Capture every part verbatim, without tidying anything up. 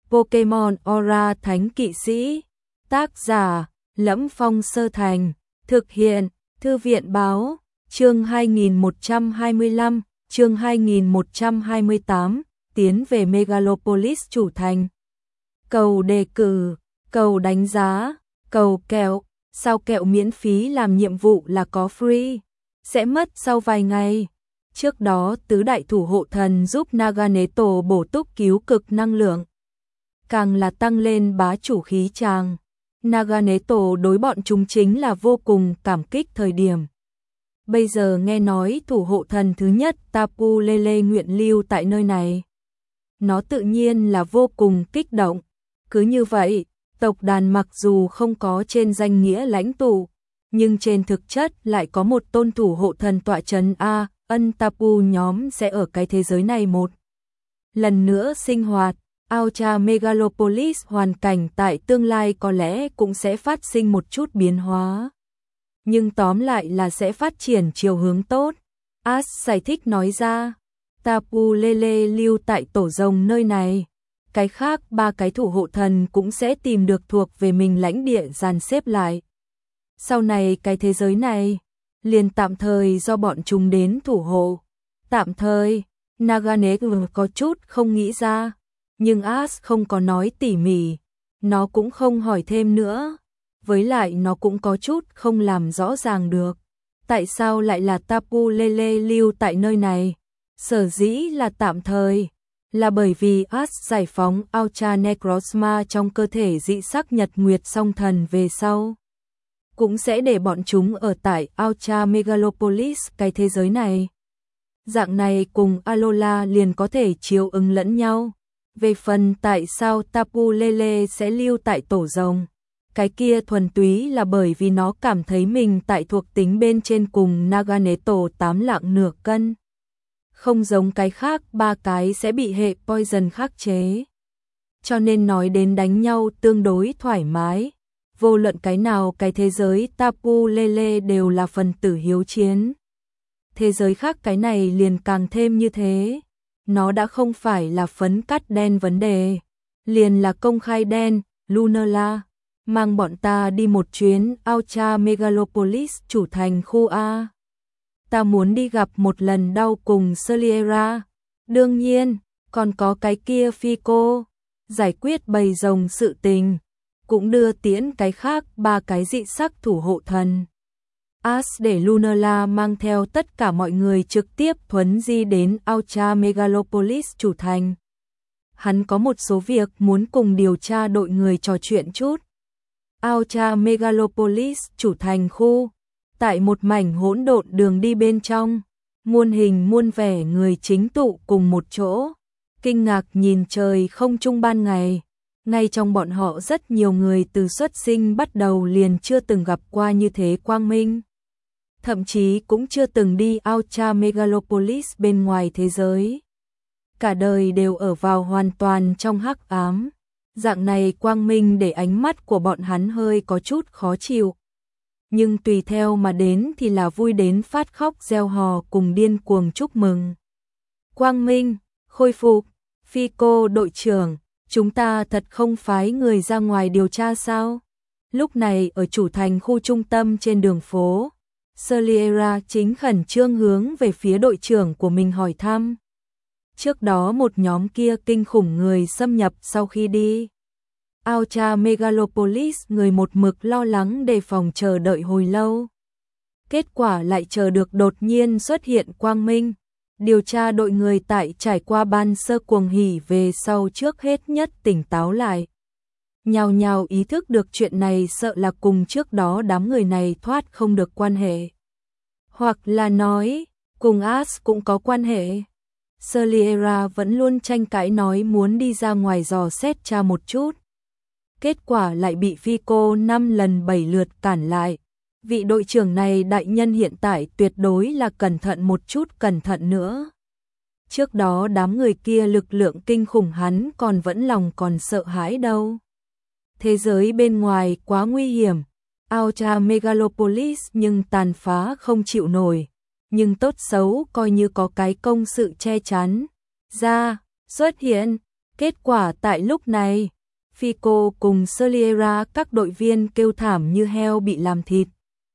Pokemon Aura Thánh Kỵ Sĩ. Tác giả: Lẫm Phong Sơ Thành. Thực hiện: Thư viện báo. Chương hai nghìn một trăm hai mươi lăm, chương hai nghìn một trăm hai mươi tám, tiến về Megalopolis chủ thành. Cầu đề cử, cầu đánh giá, cầu kẹo, sao kẹo miễn phí làm nhiệm vụ là có free, sẽ mất sau vài ngày. Trước đó tứ đại thủ hộ thần giúp Naganeto bổ túc cứu cực năng lượng, càng là tăng lên bá chủ khí tràng. Naganeto đối bọn chúng chính là vô cùng cảm kích thời điểm. Bây giờ nghe nói thủ hộ thần thứ nhất Tapu Lele nguyện lưu tại nơi này, nó tự nhiên là vô cùng kích động. Cứ như vậy, tộc đàn mặc dù không có trên danh nghĩa lãnh tụ, nhưng trên thực chất lại có một tôn thủ hộ thần tọa trấn a, ân Tapu nhóm sẽ ở cái thế giới này một lần nữa sinh hoạt. Ultra Megalopolis hoàn cảnh tại tương lai có lẽ cũng sẽ phát sinh một chút biến hóa, nhưng tóm lại là sẽ phát triển chiều hướng tốt. Ash giải thích nói ra, Tapu Lele lưu tại tổ rồng nơi này, cái khác ba cái thủ hộ thần cũng sẽ tìm được thuộc về mình lãnh địa dàn xếp lại. Sau này cái thế giới này liền tạm thời do bọn chúng đến thủ hộ. Tạm thời, Naganeto có chút không nghĩ ra, nhưng Ash không có nói tỉ mỉ, nó cũng không hỏi thêm nữa. Với lại nó cũng có chút không làm rõ ràng được, tại sao lại là Tapu Lele lưu tại nơi này. Sở dĩ là tạm thời, là bởi vì Ash giải phóng Ultra Necrozma trong cơ thể dị sắc nhật nguyệt song thần về sau, cũng sẽ để bọn chúng ở tại Ultra Megalopolis cái thế giới này. Dạng này cùng Alola liền có thể chiếu ứng lẫn nhau. Về phần tại sao Tapu Lele sẽ lưu tại tổ rồng, cái kia thuần túy là bởi vì nó cảm thấy mình tại thuộc tính bên trên cùng Naganeto tám lạng nửa cân. Không giống cái khác ba cái sẽ bị hệ poison khắc chế. Cho nên nói đến đánh nhau tương đối thoải mái. Vô luận cái nào cái thế giới Tapu Lele đều là phần tử hiếu chiến. Thế giới khác cái này liền càng thêm như thế. Nó đã không phải là phấn cắt đen vấn đề, liền là công khai đen. Lunala, mang bọn ta đi một chuyến Ultra Megalopolis chủ thành khu A. Ta muốn đi gặp một lần đau cùng Saliera. Đương nhiên, còn có cái kia Fico, giải quyết bầy rồng sự tình, cũng đưa tiễn cái khác ba cái dị sắc thủ hộ thần. Ash để Lunala mang theo tất cả mọi người trực tiếp thuấn di đến Ultra Megalopolis chủ thành. Hắn có một số việc muốn cùng điều tra đội người trò chuyện chút. Ultra Megalopolis chủ thành khu, tại một mảnh hỗn độn đường đi bên trong, muôn hình muôn vẻ người chính tụ cùng một chỗ, kinh ngạc nhìn trời không trung ban ngày. Ngay trong bọn họ rất nhiều người từ xuất sinh bắt đầu liền chưa từng gặp qua như thế quang minh, thậm chí cũng chưa từng đi Ultra Megalopolis bên ngoài thế giới. Cả đời đều ở vào hoàn toàn trong hắc ám. Dạng này quang minh để ánh mắt của bọn hắn hơi có chút khó chịu. Nhưng tùy theo mà đến thì là vui đến phát khóc reo hò cùng điên cuồng chúc mừng. Quang minh, khôi phục, Fico đội trưởng, chúng ta thật không phái người ra ngoài điều tra sao? Lúc này ở chủ thành khu trung tâm trên đường phố, Saliera chính khẩn trương hướng về phía đội trưởng của mình hỏi thăm. Trước đó một nhóm kia kinh khủng người xâm nhập sau khi đi Ultra Megalopolis, người một mực lo lắng đề phòng chờ đợi hồi lâu. Kết quả lại chờ được đột nhiên xuất hiện quang minh. Điều tra đội người tại trải qua ban sơ cuồng hỉ về sau trước hết nhất tỉnh táo lại. Nhào nhào ý thức được chuyện này sợ là cùng trước đó đám người này thoát không được quan hệ. Hoặc là nói, cùng Ash cũng có quan hệ. Saliera vẫn luôn tranh cãi nói muốn đi ra ngoài dò xét tra một chút. Kết quả lại bị Fico năm lần bảy lượt cản lại. Vị đội trưởng này đại nhân hiện tại tuyệt đối là cẩn thận một chút cẩn thận nữa. Trước đó đám người kia lực lượng kinh khủng hắn còn vẫn lòng còn sợ hãi đâu. Thế giới bên ngoài quá nguy hiểm. Ultra Megalopolis nhưng tàn phá không chịu nổi. Nhưng tốt xấu coi như có cái công sự che chắn. Ra, xuất hiện, Kết quả tại lúc này, Fico cùng Saliera các đội viên kêu thảm như heo bị làm thịt.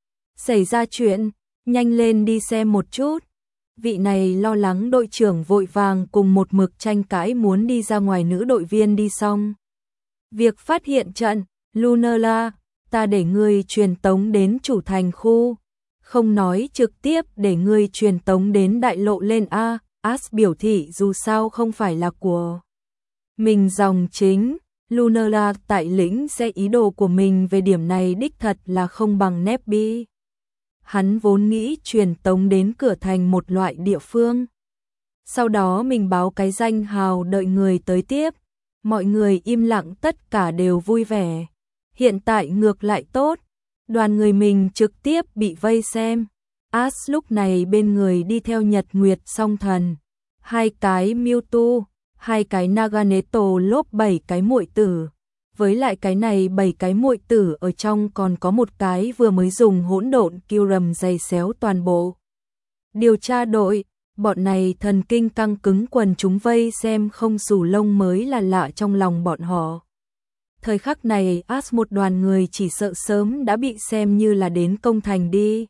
Xảy ra chuyện, nhanh lên đi xem một chút. Vị này lo lắng đội trưởng vội vàng cùng một mực tranh cãi muốn đi ra ngoài nữ đội viên đi xong. Việc phát hiện trận, Lunala, ta để ngươi truyền tống đến chủ thành khu. Không nói trực tiếp để ngươi truyền tống đến đại lộ lên A. As biểu thị dù sao không phải là của mình dòng chính. Lunala tại lĩnh sẽ ý đồ của mình về điểm này đích thật là không bằng Nebby. Hắn vốn nghĩ truyền tống đến cửa thành một loại địa phương. Sau đó mình báo cái danh hào đợi người tới tiếp. Mọi người im lặng, tất cả đều vui vẻ. Hiện tại ngược lại tốt. Đoàn người mình trực tiếp bị vây xem. As lúc này bên người đi theo Nhật Nguyệt song thần. Hai cái Mewtwo, hai cái Naganeto lốp bảy cái muội tử. Với lại cái này bảy cái muội tử ở trong còn có một cái vừa mới dùng hỗn độn kiêu rầm dày xéo toàn bộ. Điều tra đội, bọn này thần kinh căng cứng, quần chúng vây xem không xù lông mới là lạ trong lòng bọn họ. Thời khắc này As một đoàn người chỉ sợ sớm đã bị xem như là đến công thành đi.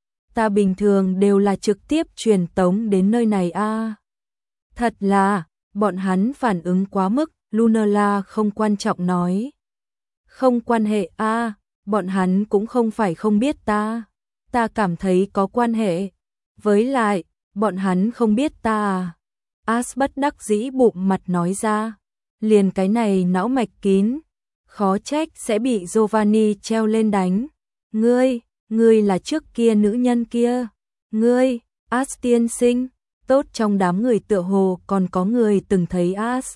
Ta bình thường đều là trực tiếp truyền tống đến nơi này a. À. Thật là, bọn hắn phản ứng quá mức, Lunala không quan trọng nói. Không quan hệ a, à, bọn hắn cũng không phải không biết ta. Ta cảm thấy có quan hệ. Với lại, bọn hắn không biết ta à. As bất đắc dĩ bụng mặt nói ra. Liền cái này não mạch kín. Khó trách sẽ bị Giovanni treo lên đánh. Ngươi, ngươi là trước kia nữ nhân kia. Ngươi, As tiên sinh. Tốt, trong đám người tựa hồ còn có người từng thấy As.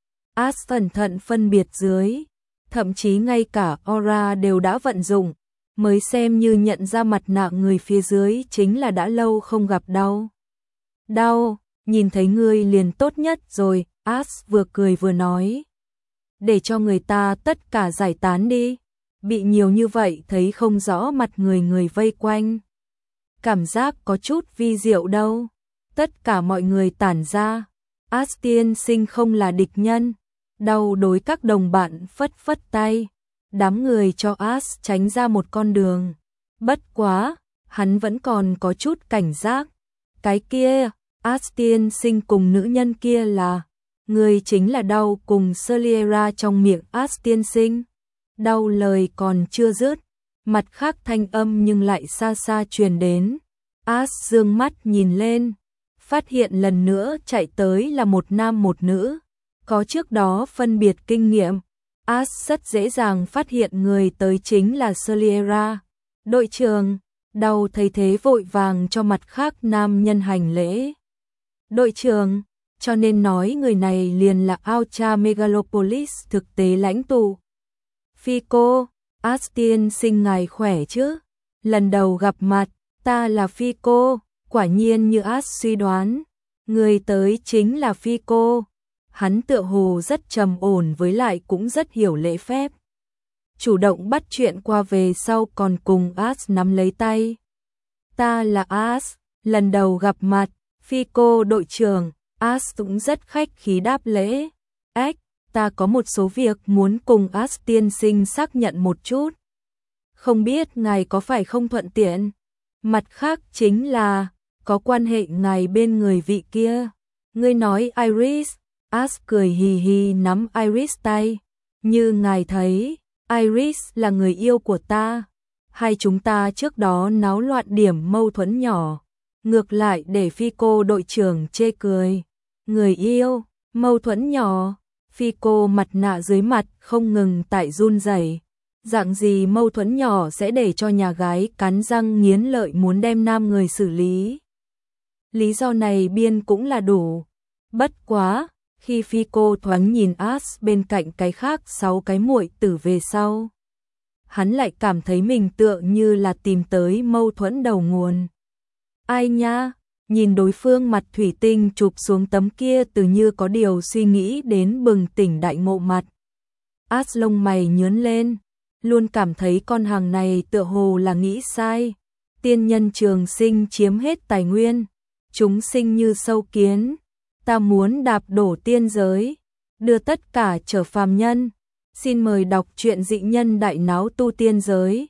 As cẩn thận phân biệt dưới. Thậm chí ngay cả aura đều đã vận dụng. Mới xem như nhận ra mặt nạ người phía dưới chính là đã lâu không gặp đau. Đau, nhìn thấy ngươi liền tốt nhất rồi. As vừa cười vừa nói. Để cho người ta tất cả giải tán đi. Bị nhiều như vậy thấy không rõ mặt người người vây quanh. Cảm giác có chút vi diệu đâu. Tất cả mọi người tản ra. As tiên sinh không là địch nhân. Đau đối các đồng bạn phất phất tay. Đám người cho As tránh ra một con đường. Bất quá, hắn vẫn còn có chút cảnh giác. Cái kia, As tiên sinh cùng nữ nhân kia là... Người chính là Đau cùng Saliera trong miệng As tiên sinh. Đau lời còn chưa dứt, mặt khác thanh âm nhưng lại xa xa truyền đến. As dương mắt nhìn lên, phát hiện lần nữa chạy tới là một nam một nữ. Có trước đó phân biệt kinh nghiệm, As rất dễ dàng phát hiện người tới chính là Saliera. Đội trưởng, Đau thấy thế vội vàng cho mặt khác nam nhân hành lễ. Đội trưởng, cho nên nói người này liền là Ultra Megalopolis thực tế lãnh tụ. Fico, As tiên sinh ngài khỏe chứ? Lần đầu gặp mặt, ta là Fico, quả nhiên như As suy đoán. Người tới chính là Fico. Hắn tựa hồ rất trầm ổn với lại cũng rất hiểu lễ phép. Chủ động bắt chuyện qua về sau còn cùng As nắm lấy tay. Ta là As, lần đầu gặp mặt, Fico đội trưởng. As cũng rất khách khí đáp lễ. Ách, ta có một số việc muốn cùng As tiên sinh xác nhận một chút. Không biết ngài có phải không thuận tiện? Mặt khác chính là, có quan hệ ngài bên người vị kia. Ngươi nói Iris, As cười hì hì nắm Iris tay. Như ngài thấy, Iris là người yêu của ta. Hai chúng ta trước đó náo loạn điểm mâu thuẫn nhỏ. Ngược lại để Fico đội trưởng chê cười. Người yêu, mâu thuẫn nhỏ. Fico mặt nạ dưới mặt không ngừng tại run rẩy. Dạng gì mâu thuẫn nhỏ sẽ để cho nhà gái cắn răng nghiến lợi muốn đem nam người xử lý. Lý do này biên cũng là đủ. Bất quá, khi Fico thoáng nhìn As bên cạnh cái khác sáu cái muội tử về sau, hắn lại cảm thấy mình tựa như là tìm tới mâu thuẫn đầu nguồn. Ai nha? Nhìn đối phương mặt thủy tinh chụp xuống tấm kia từ như có điều suy nghĩ đến bừng tỉnh đại ngộ mặt. As lông mày nhướng lên, luôn cảm thấy con hàng này tựa hồ là nghĩ sai. Tiên nhân trường sinh chiếm hết tài nguyên, chúng sinh như sâu kiến. Ta muốn đạp đổ tiên giới. đưa tất cả trở phàm nhân. Xin mời đọc truyện Dị nhân đại náo tu tiên giới.